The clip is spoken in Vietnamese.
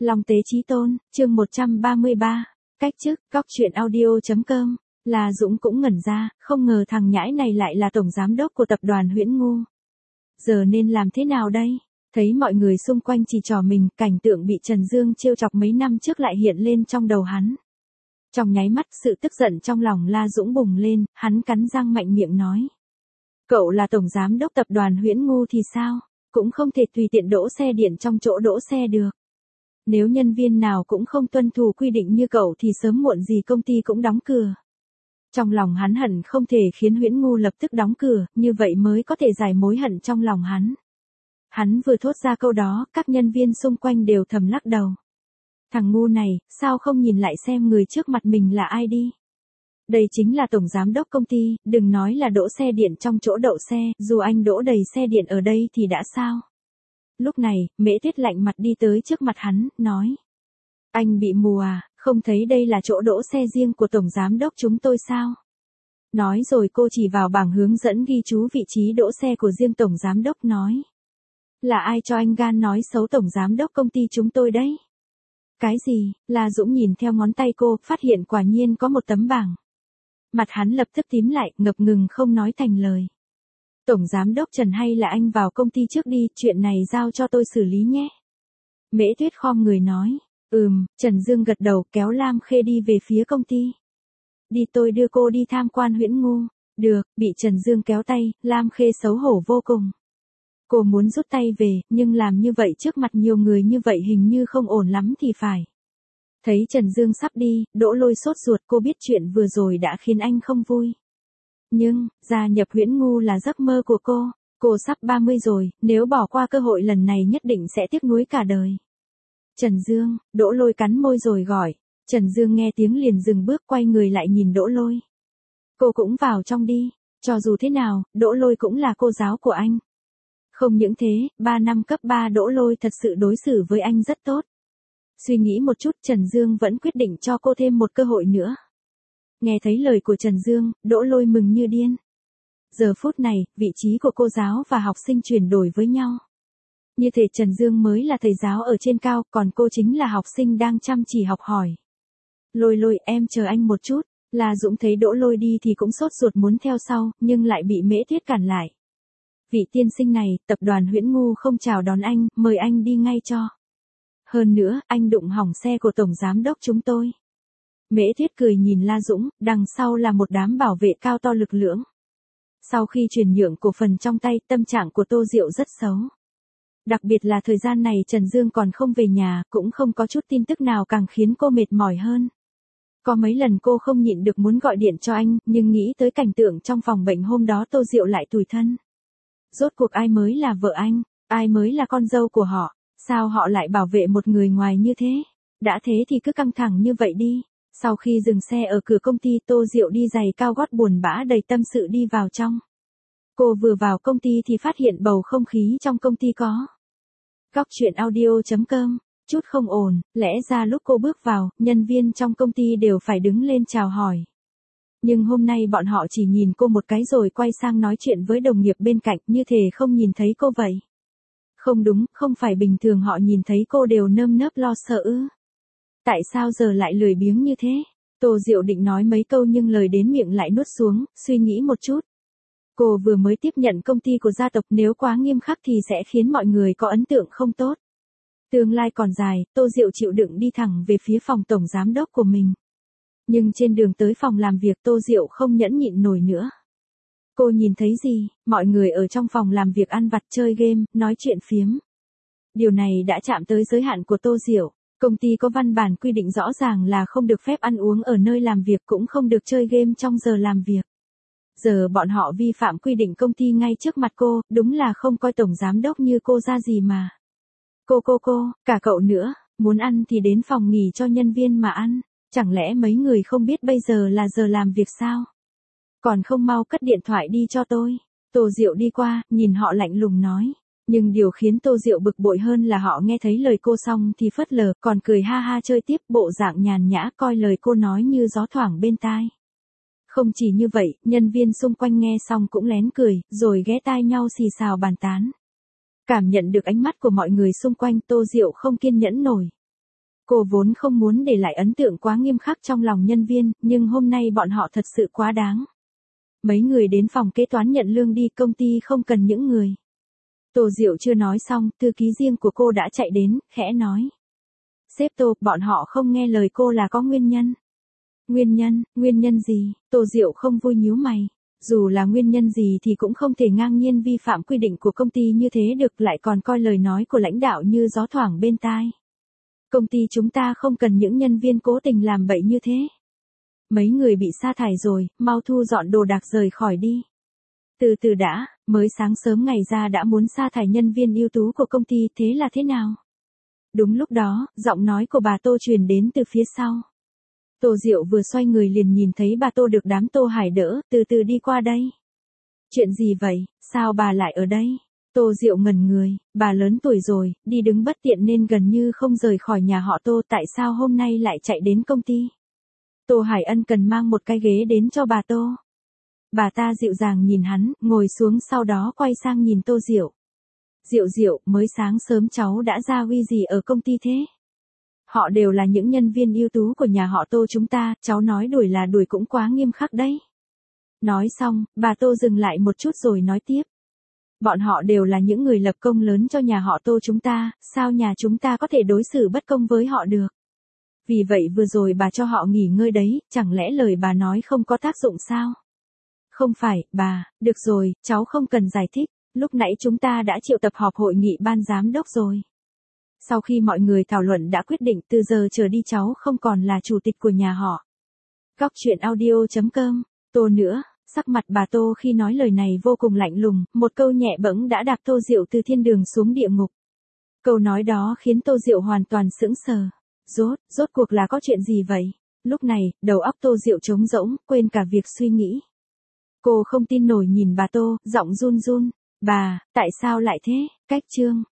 Long Tế Chí Tôn, chương 133, cách chức, góc truyện audio.com, La Dũng cũng ngẩn ra, không ngờ thằng nhãi này lại là tổng giám đốc của tập đoàn Huyễn Ngu. Giờ nên làm thế nào đây? Thấy mọi người xung quanh chỉ trỏ mình, cảnh tượng bị Trần Dương trêu chọc mấy năm trước lại hiện lên trong đầu hắn. Trong nháy mắt sự tức giận trong lòng La Dũng bùng lên, hắn cắn răng mạnh miệng nói. Cậu là tổng giám đốc tập đoàn Huyễn Ngu thì sao? Cũng không thể tùy tiện đỗ xe điện trong chỗ đỗ xe được. Nếu nhân viên nào cũng không tuân thủ quy định như cậu thì sớm muộn gì công ty cũng đóng cửa. Trong lòng hắn hận không thể khiến Huyễn Ngu lập tức đóng cửa, như vậy mới có thể giải mối hận trong lòng hắn. Hắn vừa thốt ra câu đó, các nhân viên xung quanh đều thầm lắc đầu. Thằng ngu này, sao không nhìn lại xem người trước mặt mình là ai đi? Đây chính là tổng giám đốc công ty, đừng nói là đỗ xe điện trong chỗ đậu xe, dù anh đỗ đầy xe điện ở đây thì đã sao? Lúc này, Mễ Tuyết lạnh mặt đi tới trước mặt hắn, nói. Anh bị mù à, không thấy đây là chỗ đỗ xe riêng của tổng giám đốc chúng tôi sao? Nói rồi cô chỉ vào bảng hướng dẫn ghi chú vị trí đỗ xe của riêng tổng giám đốc nói. Là ai cho anh gan nói xấu tổng giám đốc công ty chúng tôi đấy? Cái gì? La Dũng nhìn theo ngón tay cô, phát hiện quả nhiên có một tấm bảng. Mặt hắn lập tức tím lại, ngập ngừng không nói thành lời. Tổng giám đốc Trần, hay là anh vào công ty trước đi, chuyện này giao cho tôi xử lý nhé. Mễ Tuyết khom người nói. Trần Dương gật đầu kéo Lam Khê đi về phía công ty. Đi, tôi đưa cô đi tham quan Huyễn Ngu. Được, bị Trần Dương kéo tay, Lam Khê xấu hổ vô cùng. Cô muốn rút tay về, nhưng làm như vậy trước mặt nhiều người như vậy hình như không ổn lắm thì phải. Thấy Trần Dương sắp đi, Đỗ Lôi sốt ruột, cô biết chuyện vừa rồi đã khiến anh không vui. Nhưng, gia nhập Huyễn Ngu là giấc mơ của cô sắp 30 rồi, nếu bỏ qua cơ hội lần này nhất định sẽ tiếc nuối cả đời. Trần Dương, Đỗ Lôi cắn môi rồi gọi. Trần Dương nghe tiếng liền dừng bước, quay người lại nhìn Đỗ Lôi. Cô cũng vào trong đi, cho dù thế nào, Đỗ Lôi cũng là cô giáo của anh. Không những thế, 3 năm cấp 3 Đỗ Lôi thật sự đối xử với anh rất tốt. Suy nghĩ một chút, Trần Dương vẫn quyết định cho cô thêm một cơ hội nữa. Nghe thấy lời của Trần Dương, Đỗ Lôi mừng như điên. Giờ phút này, vị trí của cô giáo và học sinh chuyển đổi với nhau. Như thể Trần Dương mới là thầy giáo ở trên cao, còn cô chính là học sinh đang chăm chỉ học hỏi. Lôi, em chờ anh một chút. La Dũng thấy Đỗ Lôi đi thì cũng sốt ruột muốn theo sau, nhưng lại bị Mễ Tuyết cản lại. Vị tiên sinh này, tập đoàn Huyễn Ngu không chào đón anh, mời anh đi ngay cho. Hơn nữa, anh đụng hỏng xe của tổng giám đốc chúng tôi. Mễ Tuyết cười nhìn La Dũng, đằng sau là một đám bảo vệ cao to lực lưỡng. Sau khi chuyển nhượng cổ phần trong tay, tâm trạng của Tô Diệu rất xấu. Đặc biệt là thời gian này Trần Dương còn không về nhà, cũng không có chút tin tức nào càng khiến cô mệt mỏi hơn. Có mấy lần cô không nhịn được muốn gọi điện cho anh, nhưng nghĩ tới cảnh tượng trong phòng bệnh hôm đó Tô Diệu lại tủi thân. Rốt cuộc ai mới là vợ anh, ai mới là con dâu của họ, sao họ lại bảo vệ một người ngoài như thế? Đã thế thì cứ căng thẳng như vậy đi. Sau khi dừng xe ở cửa công ty, Tô Diệu đi giày cao gót buồn bã đầy tâm sự đi vào trong. Cô vừa vào công ty thì phát hiện bầu không khí trong công ty có. Góc truyện audio.com, chút không ổn, lẽ ra lúc cô bước vào, nhân viên trong công ty đều phải đứng lên chào hỏi. Nhưng hôm nay bọn họ chỉ nhìn cô một cái rồi quay sang nói chuyện với đồng nghiệp bên cạnh, như thể không nhìn thấy cô vậy. Không đúng, không phải bình thường họ nhìn thấy cô đều nơm nớp lo sợ ư? Tại sao giờ lại lười biếng như thế? Tô Diệu định nói mấy câu nhưng lời đến miệng lại nuốt xuống, suy nghĩ một chút. Cô vừa mới tiếp nhận công ty của gia tộc, nếu quá nghiêm khắc thì sẽ khiến mọi người có ấn tượng không tốt. Tương lai còn dài, Tô Diệu chịu đựng đi thẳng về phía phòng tổng giám đốc của mình. Nhưng trên đường tới phòng làm việc Tô Diệu không nhẫn nhịn nổi nữa. Cô nhìn thấy gì? Mọi người ở trong phòng làm việc ăn vặt chơi game, nói chuyện phiếm. Điều này đã chạm tới giới hạn của Tô Diệu. Công ty có văn bản quy định rõ ràng là không được phép ăn uống ở nơi làm việc, cũng không được chơi game trong giờ làm việc. Giờ bọn họ vi phạm quy định công ty ngay trước mặt cô, đúng là không coi tổng giám đốc như cô ra gì mà. Cô, cả cậu nữa, muốn ăn thì đến phòng nghỉ cho nhân viên mà ăn. Chẳng lẽ mấy người không biết bây giờ là giờ làm việc sao? Còn không mau cất điện thoại đi cho tôi. Tô Diệu đi qua, nhìn họ lạnh lùng nói. Nhưng điều khiến Tô Diệu bực bội hơn là họ nghe thấy lời cô xong thì phớt lờ, còn cười ha ha chơi tiếp, bộ dạng nhàn nhã coi lời cô nói như gió thoảng bên tai. Không chỉ như vậy, nhân viên xung quanh nghe xong cũng lén cười, rồi ghé tai nhau xì xào bàn tán. Cảm nhận được ánh mắt của mọi người xung quanh, Tô Diệu không kiên nhẫn nổi. Cô vốn không muốn để lại ấn tượng quá nghiêm khắc trong lòng nhân viên, nhưng hôm nay bọn họ thật sự quá đáng. Mấy người đến phòng kế toán nhận lương đi, công ty không cần những người. Tô Diệu chưa nói xong, thư ký riêng của cô đã chạy đến, khẽ nói. Sếp Tô, bọn họ không nghe lời cô là có nguyên nhân. Nguyên nhân gì? Tô Diệu không vui nhíu mày. Dù là nguyên nhân gì thì cũng không thể ngang nhiên vi phạm quy định của công ty như thế được, lại còn coi lời nói của lãnh đạo như gió thoảng bên tai. Công ty chúng ta không cần những nhân viên cố tình làm bậy như thế. Mấy người bị sa thải rồi, mau thu dọn đồ đạc rời khỏi đi. Từ từ đã, mới sáng sớm ngày ra đã muốn sa thải nhân viên ưu tú của công ty, thế là thế nào? Đúng lúc đó, giọng nói của bà Tô truyền đến từ phía sau. Tô Diệu vừa xoay người liền nhìn thấy bà Tô được đám Tô Hải đỡ, từ từ đi qua đây. Chuyện gì vậy, sao bà lại ở đây? Tô Diệu ngẩn người, bà lớn tuổi rồi, đi đứng bất tiện nên gần như không rời khỏi nhà họ Tô, tại sao hôm nay lại chạy đến công ty? Tô Hải ân cần mang một cái ghế đến cho bà Tô. Bà ta dịu dàng nhìn hắn, ngồi xuống sau đó quay sang nhìn Tô Diệu. Diệu, mới sáng sớm cháu đã ra huy gì ở công ty thế? Họ đều là những nhân viên ưu tú của nhà họ Tô chúng ta, cháu nói đuổi là đuổi cũng quá nghiêm khắc đấy. Nói xong, bà Tô dừng lại một chút rồi nói tiếp. Bọn họ đều là những người lập công lớn cho nhà họ Tô chúng ta, sao nhà chúng ta có thể đối xử bất công với họ được? Vì vậy vừa rồi bà cho họ nghỉ ngơi đấy, chẳng lẽ lời bà nói không có tác dụng sao? Không phải, bà, được rồi, cháu không cần giải thích, lúc nãy chúng ta đã triệu tập họp hội nghị ban giám đốc rồi. Sau khi mọi người thảo luận đã quyết định từ giờ trở đi cháu không còn là chủ tịch của nhà họ. Góc chuyện audio.com, Tô nữa, sắc mặt bà Tô khi nói lời này vô cùng lạnh lùng, một câu nhẹ bẫng đã đạp Tô Diệu từ thiên đường xuống địa ngục. Câu nói đó khiến Tô Diệu hoàn toàn sững sờ. Rốt cuộc là có chuyện gì vậy? Lúc này, đầu óc Tô Diệu trống rỗng, quên cả việc suy nghĩ. Cô không tin nổi nhìn bà Tô, giọng run run. Bà, tại sao lại thế? Cách chương.